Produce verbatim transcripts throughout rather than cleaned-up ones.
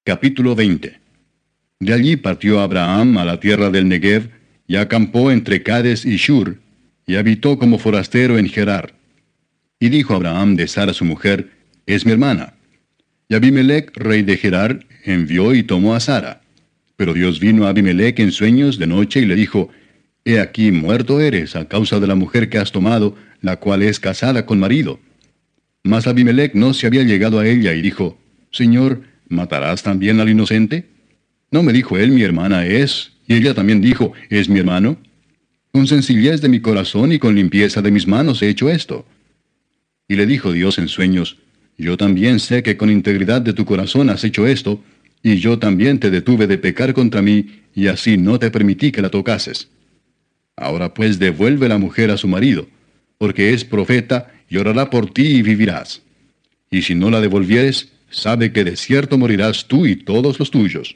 Capítulo veinte. De allí partió Abraham a la tierra del Negev, y acampó entre Cades y Shur, y habitó como forastero en Gerar. Y dijo Abraham de Sara su mujer, es mi hermana. Y Abimelech, rey de Gerar, envió y tomó a Sara. Pero Dios vino a Abimelech en sueños de noche y le dijo, He aquí muerto eres a causa de la mujer que has tomado, la cual es casada con marido. Mas Abimelech no se había llegado a ella y dijo, Señor, ¿matarás también al inocente? ¿No me dijo él, mi hermana es? Y ella también dijo, ¿es mi hermano? Con sencillez de mi corazón y con limpieza de mis manos he hecho esto. Y le dijo Dios en sueños, Yo también sé que con integridad de tu corazón has hecho esto, y yo también te detuve de pecar contra mí, y así no te permití que la tocases. Ahora pues devuelve la mujer a su marido, porque es profeta, y orará por ti y vivirás. Y si no la devolvieres, sabe que de cierto morirás tú y todos los tuyos.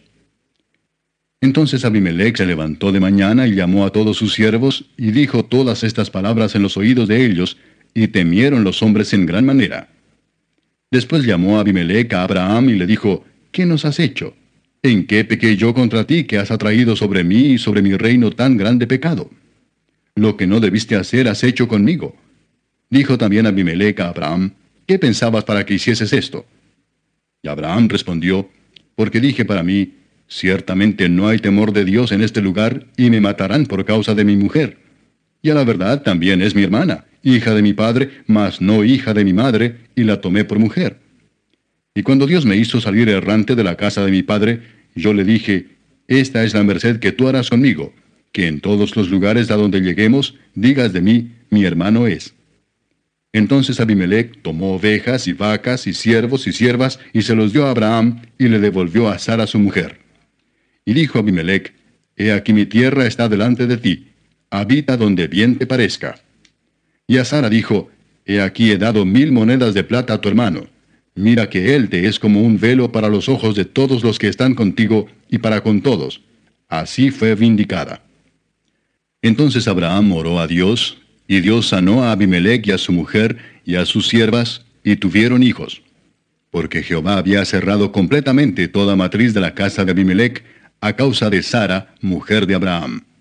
Entonces Abimelech se levantó de mañana y llamó a todos sus siervos, y dijo todas estas palabras en los oídos de ellos, y temieron los hombres en gran manera. Después llamó a Abimelech a Abraham y le dijo, ¿qué nos has hecho? ¿En qué pequé yo contra ti que has atraído sobre mí y sobre mi reino tan grande pecado? Lo que no debiste hacer has hecho conmigo. Dijo también Abimelech a Abraham, ¿qué pensabas para que hicieses esto? Y Abraham respondió, porque dije para mí, ciertamente no hay temor de Dios en este lugar, y me matarán por causa de mi mujer. Y a la verdad también es mi hermana, hija de mi padre, mas no hija de mi madre, y la tomé por mujer. Y cuando Dios me hizo salir errante de la casa de mi padre, yo le dije, esta es la merced que tú harás conmigo, que en todos los lugares a donde lleguemos, digas de mí, mi hermano es. Entonces Abimelech tomó ovejas y vacas y siervos y siervas, y se los dio a Abraham, y le devolvió a Sara su mujer. Y dijo Abimelech, He aquí mi tierra está delante de ti, habita donde bien te parezca. Y a Sara dijo, He aquí he dado mil monedas de plata a tu hermano. Mira que él te es como un velo para los ojos de todos los que están contigo, y para con todos. Así fue vindicada. Entonces Abraham oró a Dios, y Dios sanó a Abimelech y a su mujer y a sus siervas, y tuvieron hijos. Porque Jehová había cerrado completamente toda matriz de la casa de Abimelech, a causa de Sara, mujer de Abraham.